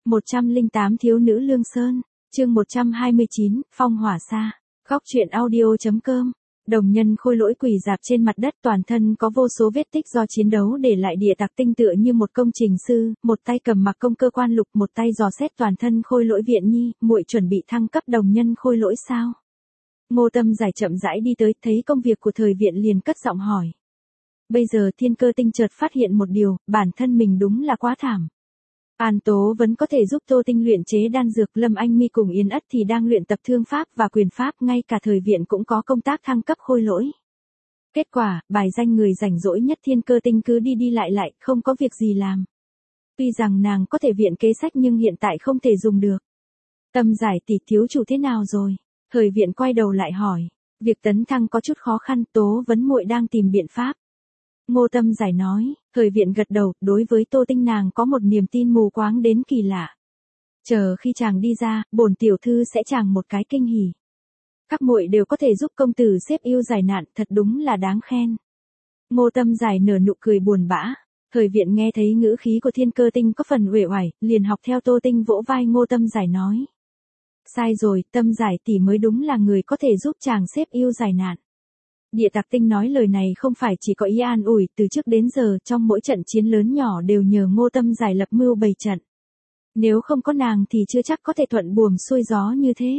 108 Thiếu nữ Lương Sơn, chương 129, Phong hỏa xa. Góc truyện audio.com. Đồng nhân khôi lỗi quỳ rạp trên mặt đất, toàn thân có vô số vết tích do chiến đấu để lại, địa tặc tinh tựa như một công trình sư, một tay cầm mặc công cơ quan lục, một tay dò xét toàn thân khôi lỗi. Viện Nhi, muội chuẩn bị thăng cấp đồng nhân khôi lỗi sao? Ngô Tâm Giải chậm rãi đi tới, thấy công việc của Thời Viện liền cất giọng hỏi. Bây giờ Thiên Cơ Tinh chợt phát hiện một điều, bản thân mình đúng là quá thảm. An Tố vẫn có thể giúp Tô Tinh luyện chế đan dược, Lâm Anh Mi cùng Yến Ất thì đang luyện tập thương pháp và quyền pháp, ngay cả Thời Viện cũng có công tác thăng cấp khôi lỗi. Kết quả, bài danh người rảnh rỗi nhất Thiên Cơ Tinh cứ đi đi lại, không có việc gì làm. Tuy rằng nàng có thể viện kế sách nhưng hiện tại không thể dùng được. Tâm Giải tỷ, thiếu chủ thế nào rồi? Thời Viện quay đầu lại hỏi. Việc tấn thăng có chút khó khăn, Tố Vấn muội đang tìm biện pháp. Ngô Tâm Giải nói. Thời Viện gật đầu, đối với Tô Tinh nàng có một niềm tin mù quáng đến kỳ lạ. Chờ khi chàng đi ra, bổn tiểu thư sẽ chàng một cái kinh hỉ. Các muội đều có thể giúp công tử xếp yêu giải nạn, thật đúng là đáng khen. Ngô Tâm Giải nở nụ cười buồn bã. Thời Viện nghe thấy ngữ khí của Thiên Cơ Tinh có phần uể oải, liền học theo Tô Tinh vỗ vai Ngô Tâm Giải nói. Sai rồi, Tâm Giải tỷ mới đúng là người có thể giúp chàng xếp yêu giải nạn. Địa tặc tinh nói lời này không phải chỉ có ý an ủi, từ trước đến giờ trong mỗi trận chiến lớn nhỏ đều nhờ Ngô Tâm Giải lập mưu bày trận. Nếu không có nàng thì chưa chắc có thể thuận buồm xuôi gió như thế.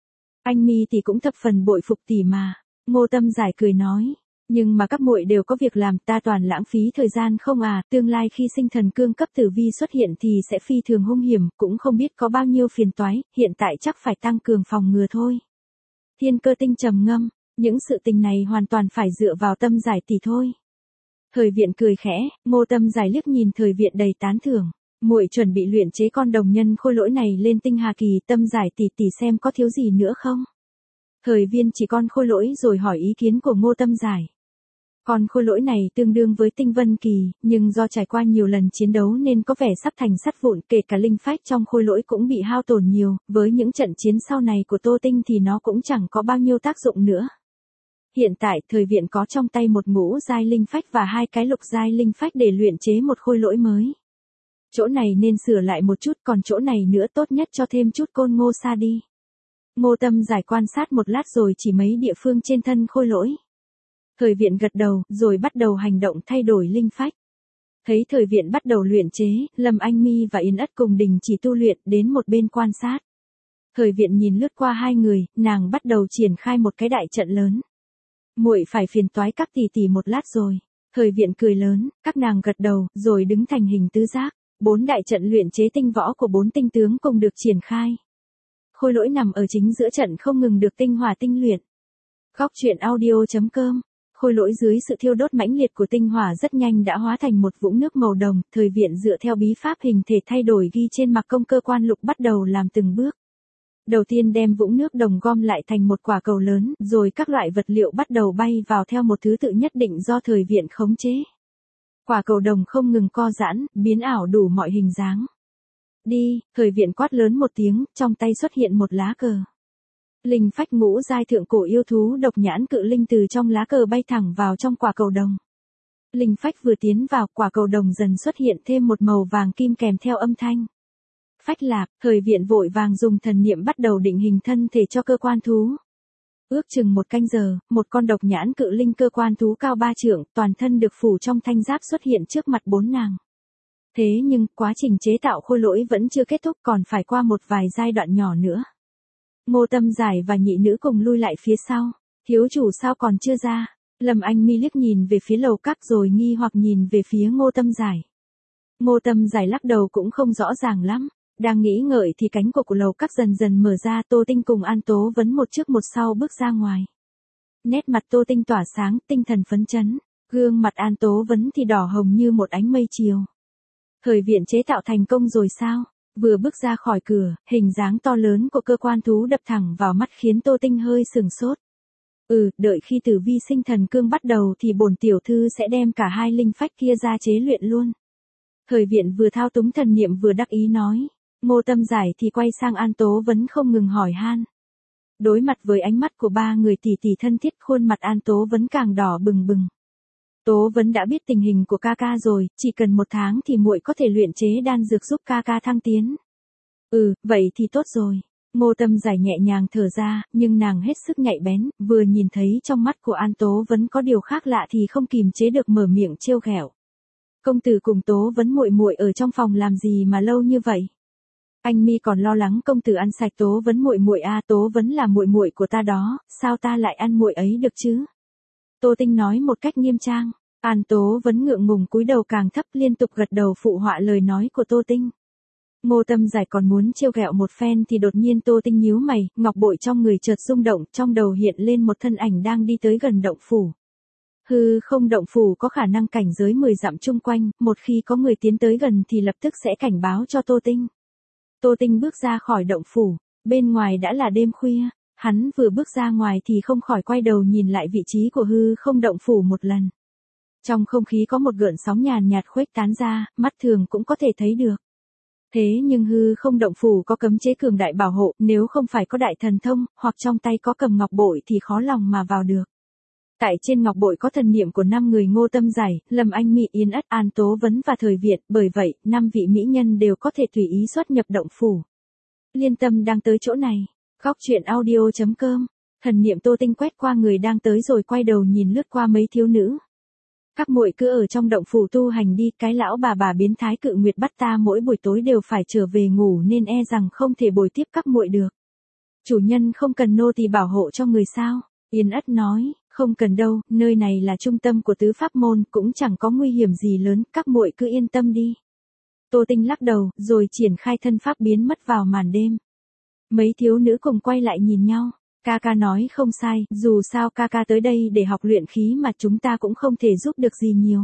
Anh Mi thì cũng thập phần bội phục tỷ mà. Ngô Tâm Giải cười nói. Nhưng mà các muội đều có việc làm, ta toàn lãng phí thời gian không à, tương lai khi sinh thần cương cấp tử vi xuất hiện thì sẽ phi thường hung hiểm, cũng không biết có bao nhiêu phiền toái, hiện tại chắc phải tăng cường phòng ngừa thôi. Thiên Cơ Tinh trầm ngâm. Những sự tình này hoàn toàn phải dựa vào Tâm Giải tỷ thôi. Thời Viện cười khẽ, Ngô Tâm Giải liếc nhìn Thời Viện đầy tán thưởng. Muội chuẩn bị luyện chế con đồng nhân khôi lỗi này lên tinh hà kỳ, Tâm Giải tỷ tỷ xem có thiếu gì nữa không? Thời Viên chỉ con khôi lỗi rồi hỏi ý kiến của Ngô Tâm Giải. Con khôi lỗi này tương đương với tinh vân kỳ, nhưng do trải qua nhiều lần chiến đấu nên có vẻ sắp thành sắt vụn, kể cả linh phách trong khôi lỗi cũng bị hao tổn nhiều, với những trận chiến sau này của Tô Tinh thì nó cũng chẳng có bao nhiêu tác dụng nữa. Hiện tại, Thời Viện có trong tay một ngũ giai linh phách và 2 cái lục giai linh phách để luyện chế một khôi lỗi mới. Chỗ này nên sửa lại một chút, còn chỗ này nữa tốt nhất cho thêm chút côn ngô sa đi. Ngô Tâm Giải quan sát một lát rồi chỉ mấy địa phương trên thân khôi lỗi. Thời Viện gật đầu, rồi bắt đầu hành động thay đổi linh phách. Thấy Thời Viện bắt đầu luyện chế, Lâm Anh Mi và Yến Ất cùng đình chỉ tu luyện, đến một bên quan sát. Thời Viện nhìn lướt qua hai người, nàng bắt đầu triển khai một cái đại trận lớn. Muội phải phiền toái các tỷ tỷ một lát rồi. Thời Viện cười lớn, các nàng gật đầu, rồi đứng thành hình tứ giác. 4 đại trận luyện chế tinh võ của 4 tinh tướng cùng được triển khai. Khôi lỗi nằm ở chính giữa trận không ngừng được tinh hỏa tinh luyện. Góc truyện audio.com. Khôi lỗi dưới sự thiêu đốt mãnh liệt của tinh hỏa rất nhanh đã hóa thành một vũng nước màu đồng. Thời Viện dựa theo bí pháp hình thể thay đổi ghi trên mặc công cơ quan lục bắt đầu làm từng bước. Đầu tiên đem vũng nước đồng gom lại thành một quả cầu lớn, rồi các loại vật liệu bắt đầu bay vào theo một thứ tự nhất định do Thời Viện khống chế. Quả cầu đồng không ngừng co giãn, biến ảo đủ mọi hình dáng. Đi, Thời Viện quát lớn một tiếng, trong tay xuất hiện một lá cờ. Linh phách ngũ giai thượng cổ yêu thú độc nhãn cự linh từ trong lá cờ bay thẳng vào trong quả cầu đồng. Linh phách vừa tiến vào, quả cầu đồng dần xuất hiện thêm một màu vàng kim kèm theo âm thanh. Phách lạc, Thời Viện vội vàng dùng thần niệm bắt đầu định hình thân thể cho cơ quan thú. Ước chừng 1 canh giờ, một con độc nhãn cự linh cơ quan thú cao 3 trượng, toàn thân được phủ trong thanh giáp xuất hiện trước mặt 4 nàng. Thế nhưng, quá trình chế tạo khôi lỗi vẫn chưa kết thúc, còn phải qua một vài giai đoạn nhỏ nữa. Ngô Tâm Giải và nhị nữ cùng lui lại phía sau. Thiếu chủ sao còn chưa ra? Lâm Anh Mi liếc nhìn về phía lầu các rồi nghi hoặc nhìn về phía Ngô Tâm Giải. Ngô Tâm Giải lắc đầu cũng không rõ ràng lắm. Đang nghĩ ngợi thì cánh của lầu các dần dần mở ra, Tô Tinh cùng An Tố Vấn một trước một sau bước ra ngoài. Nét mặt Tô Tinh tỏa sáng, tinh thần phấn chấn, gương mặt An Tố Vấn thì đỏ hồng như một ánh mây chiều. Thời Viện chế tạo thành công rồi sao? Vừa bước ra khỏi cửa, hình dáng to lớn của cơ quan thú đập thẳng vào mắt khiến Tô Tinh hơi sừng sốt. Đợi khi tử vi sinh thần cương bắt đầu thì bổn tiểu thư sẽ đem cả 2 linh phách kia ra chế luyện luôn. Thời Viện vừa thao túng thần niệm vừa đắc ý nói. Ngô Tâm Giải thì quay sang An Tố Vấn không ngừng hỏi han. Đối mặt với ánh mắt của 3 người tỷ tỷ thân thiết, khuôn mặt An Tố Vấn càng đỏ bừng bừng. Tố Vấn đã biết tình hình của ca ca rồi, chỉ cần 1 tháng thì muội có thể luyện chế đan dược giúp ca ca thăng tiến. Vậy thì tốt rồi. Ngô Tâm Giải nhẹ nhàng thở ra, nhưng nàng hết sức nhạy bén, vừa nhìn thấy trong mắt của An Tố Vấn có điều khác lạ thì không kìm chế được mở miệng trêu ghẹo. Công tử cùng Tố Vấn muội muội ở trong phòng làm gì mà lâu như vậy? Anh mi còn lo lắng công tử ăn sạch Tố Vấn muội muội à, Tố Vấn là muội muội của ta đó, sao ta lại ăn muội ấy được chứ? Tô Tinh nói một cách nghiêm trang. An Tố Vấn ngượng ngùng cúi đầu càng thấp, liên tục gật đầu phụ họa lời nói của Tô Tinh. Ngô Tâm Giải còn muốn trêu ghẹo một phen thì đột nhiên Tô Tinh nhíu mày, ngọc bội trong người chợt rung động, trong đầu hiện lên một thân ảnh đang đi tới gần động phủ. Hư không động phủ có khả năng cảnh giới 10 dặm chung quanh, một khi có người tiến tới gần thì lập tức sẽ cảnh báo cho Tô Tinh. Tô Tinh bước ra khỏi động phủ, bên ngoài đã là đêm khuya, hắn vừa bước ra ngoài thì không khỏi quay đầu nhìn lại vị trí của hư không động phủ một lần. Trong không khí có một gợn sóng nhàn nhạt khuếch tán ra, mắt thường cũng có thể thấy được. Thế nhưng hư không động phủ có cấm chế cường đại bảo hộ, nếu không phải có đại thần thông, hoặc trong tay có cầm ngọc bội thì khó lòng mà vào được. Tại trên ngọc bội có thần niệm của 5 người Ngô Tâm Giải, Lâm Anh Mị, Yến Ất, An Tố Vấn và Thời Việt, bởi vậy, 5 vị mỹ nhân đều có thể tùy ý xuất nhập động phủ. Liên Tâm đang tới chỗ này. Góc truyện audio.com. Thần niệm Tô Tinh quét qua người đang tới rồi quay đầu nhìn lướt qua mấy thiếu nữ. Các muội cứ ở trong động phủ tu hành đi, cái lão bà biến thái Cự Nguyệt bắt ta mỗi buổi tối đều phải trở về ngủ nên e rằng không thể bồi tiếp các muội được. Chủ nhân không cần nô tỳ bảo hộ cho người sao? Yến Ất nói, không cần đâu, nơi này là trung tâm của tứ pháp môn, cũng chẳng có nguy hiểm gì lớn, các muội cứ yên tâm đi. Tô Tinh lắc đầu, rồi triển khai thân pháp biến mất vào màn đêm. Mấy thiếu nữ cùng quay lại nhìn nhau. Ca ca nói không sai, dù sao ca ca tới đây để học luyện khí mà chúng ta cũng không thể giúp được gì nhiều.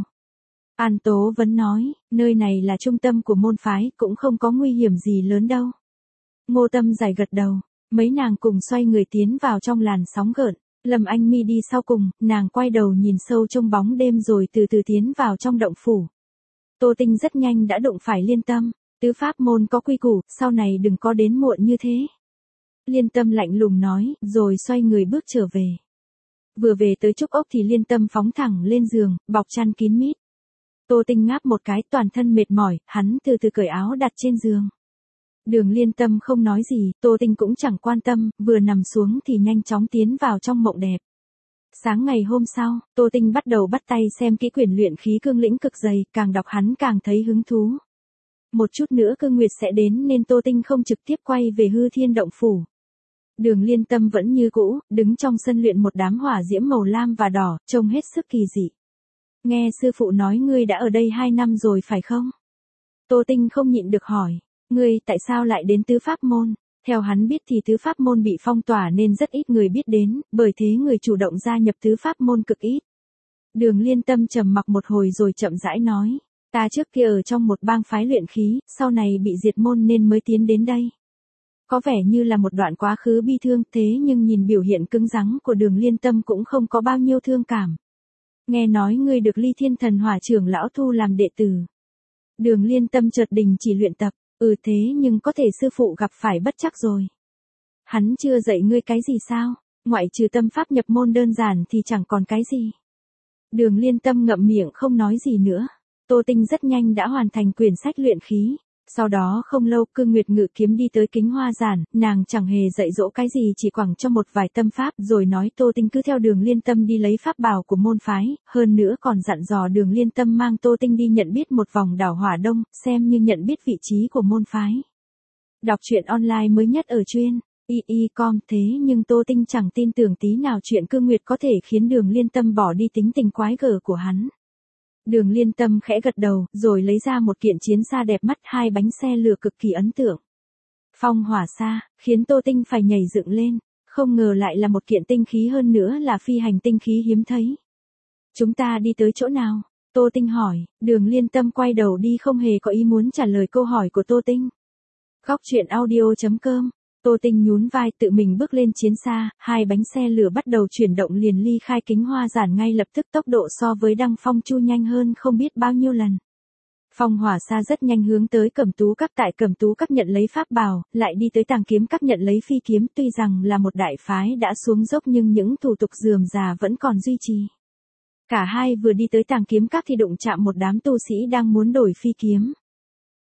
An Tố Vấn nói, nơi này là trung tâm của môn phái, cũng không có nguy hiểm gì lớn đâu. Ngô Tâm Giải gật đầu, mấy nàng cùng xoay người tiến vào trong làn sóng gợn. Lâm Anh Mi đi sau cùng, nàng quay đầu nhìn sâu trong bóng đêm rồi từ từ tiến vào trong động phủ. Tô Tinh rất nhanh đã đụng phải Liên Tâm, tứ pháp môn có quy củ, sau này đừng có đến muộn như thế. Liên Tâm lạnh lùng nói, rồi xoay người bước trở về. Vừa về tới trúc ốc thì Liên Tâm phóng thẳng lên giường, bọc chăn kín mít. Tô Tinh ngáp một cái, toàn thân mệt mỏi, hắn từ từ cởi áo đặt trên giường. Đường Liên Tâm không nói gì, Tô Tinh cũng chẳng quan tâm, vừa nằm xuống thì nhanh chóng tiến vào trong mộng đẹp. Sáng ngày hôm sau, Tô Tinh bắt đầu bắt tay xem kỹ quyển luyện khí cương lĩnh cực dày, càng đọc hắn càng thấy hứng thú. Một chút nữa cương nguyệt sẽ đến nên Tô Tinh không trực tiếp quay về hư thiên động phủ. Đường Liên Tâm vẫn như cũ, đứng trong sân luyện một đám hỏa diễm màu lam và đỏ, trông hết sức kỳ dị. Nghe sư phụ nói ngươi đã ở đây 2 năm rồi phải không? Tô Tinh không nhịn được hỏi, ngươi tại sao lại đến tứ pháp môn? Theo hắn biết thì tứ pháp môn bị phong tỏa nên rất ít người biết đến, bởi thế người chủ động gia nhập tứ pháp môn cực ít. Đường Liên Tâm trầm mặc một hồi rồi chậm rãi nói, ta trước kia ở trong một bang phái luyện khí, sau này bị diệt môn nên mới tiến đến đây. Có vẻ như là một đoạn quá khứ bi thương, thế nhưng nhìn biểu hiện cứng rắn của Đường Liên Tâm cũng không có bao nhiêu thương cảm. Nghe nói ngươi được Ly Thiên Thần Hỏa trưởng lão thu làm đệ tử. Đường Liên Tâm chợt đình chỉ luyện tập, thế nhưng có thể sư phụ gặp phải bất trắc rồi. Hắn chưa dạy ngươi cái gì sao, ngoại trừ tâm pháp nhập môn đơn giản thì chẳng còn cái gì. Đường Liên Tâm ngậm miệng không nói gì nữa. Tô Tinh rất nhanh đã hoàn thành quyển sách luyện khí. Sau đó không lâu Cương Nguyệt ngự kiếm đi tới Kính Hoa Giản, nàng chẳng hề dạy dỗ cái gì chỉ quẳng cho một vài tâm pháp rồi nói Tô Tinh cứ theo Đường Liên Tâm đi lấy pháp bảo của môn phái, hơn nữa còn dặn dò Đường Liên Tâm mang Tô Tinh đi nhận biết một vòng đảo Hỏa Đông, xem như nhận biết vị trí của môn phái. Đọc truyện online mới nhất ở truyện y.com, thế nhưng Tô Tinh chẳng tin tưởng tí nào chuyện Cương Nguyệt có thể khiến Đường Liên Tâm bỏ đi tính tình quái gở của hắn. Đường Liên Tâm khẽ gật đầu, rồi lấy ra một kiện chiến xa đẹp mắt, 2 bánh xe lửa cực kỳ ấn tượng. Phong hỏa xa, khiến Tô Tinh phải nhảy dựng lên, không ngờ lại là một kiện tinh khí hơn nữa là phi hành tinh khí hiếm thấy. Chúng ta đi tới chỗ nào? Tô Tinh hỏi, Đường Liên Tâm quay đầu đi không hề có ý muốn trả lời câu hỏi của Tô Tinh. Góc truyện audio.com. Tô Tinh nhún vai tự mình bước lên chiến xa, 2 bánh xe lửa bắt đầu chuyển động liền ly khai Kính Hoa Giản ngay lập tức, tốc độ so với Đăng Phong Chu nhanh hơn không biết bao nhiêu lần. Phong hỏa xa rất nhanh hướng tới Cẩm Tú Các, tại Cẩm Tú Các nhận lấy pháp bảo, lại đi tới Tàng Kiếm Các nhận lấy phi kiếm, tuy rằng là một đại phái đã xuống dốc nhưng những thủ tục rườm rà vẫn còn duy trì. Cả hai vừa đi tới Tàng Kiếm Các thì đụng chạm một đám tu sĩ đang muốn đổi phi kiếm.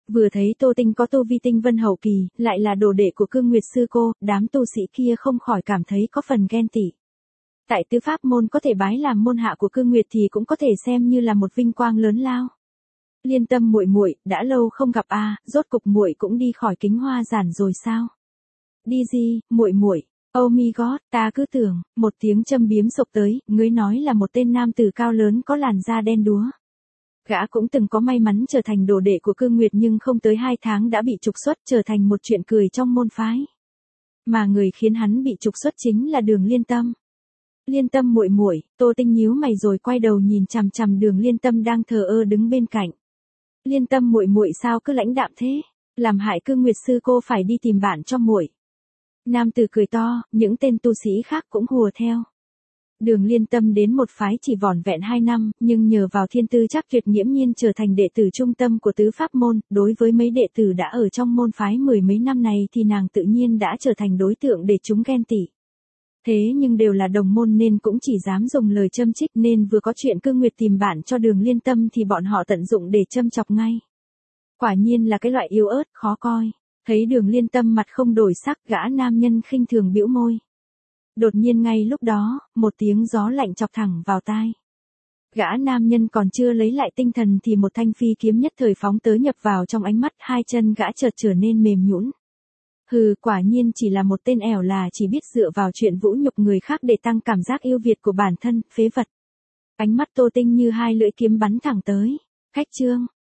Vừa thấy Tô Tinh có tu vi tinh vân hậu kỳ, lại là đồ đệ của Cương Nguyệt sư cô, đám tu sĩ kia không khỏi cảm thấy có phần ghen tị. Tại tư pháp môn có thể bái làm môn hạ của Cương Nguyệt thì cũng có thể xem như là một vinh quang lớn lao. Liên Tâm muội muội, đã lâu không gặp rốt cục muội cũng đi khỏi Kính Hoa Giản rồi sao? Đi gì, muội muội? Oh my god, ta cứ tưởng, một tiếng châm biếm sộc tới, ngươi nói là một tên nam tử cao lớn có làn da đen đúa. Gã cũng từng có may mắn trở thành đồ đệ của Cương Nguyệt nhưng không tới 2 tháng đã bị trục xuất trở thành một chuyện cười trong môn phái. Mà người khiến hắn bị trục xuất chính là Đường Liên Tâm. Liên Tâm muội muội, Tô Tinh nhíu mày rồi quay đầu nhìn chằm chằm Đường Liên Tâm đang thờ ơ đứng bên cạnh. Liên Tâm muội muội sao cứ lãnh đạm thế, làm hại Cương Nguyệt sư cô phải đi tìm bạn cho muội. Nam tử cười to, những tên tu sĩ khác cũng hùa theo. Đường Liên Tâm đến một phái chỉ vỏn vẹn 2 năm, nhưng nhờ vào thiên tư chắc tuyệt nghiễm nhiên trở thành đệ tử trung tâm của tứ pháp môn, đối với mấy đệ tử đã ở trong môn phái 10 mấy năm này thì nàng tự nhiên đã trở thành đối tượng để chúng ghen tị. Thế nhưng đều là đồng môn nên cũng chỉ dám dùng lời châm chích, nên vừa có chuyện Cương Nguyệt tìm bạn cho Đường Liên Tâm thì bọn họ tận dụng để châm chọc ngay. Quả nhiên là cái loại yếu ớt, khó coi. Thấy Đường Liên Tâm mặt không đổi sắc, gã nam nhân khinh thường bĩu môi. Đột nhiên ngay lúc đó, một tiếng gió lạnh chọc thẳng vào tai. Gã nam nhân còn chưa lấy lại tinh thần thì một thanh phi kiếm nhất thời phóng tới nhập vào trong ánh mắt, hai chân gã chợt trở nên mềm nhũn. Hừ, quả nhiên chỉ là một tên ẻo là chỉ biết dựa vào chuyện vũ nhục người khác để tăng cảm giác yêu Việt của bản thân, phế vật. Ánh mắt Tô Tinh như hai lưỡi kiếm bắn thẳng tới. Khách trương,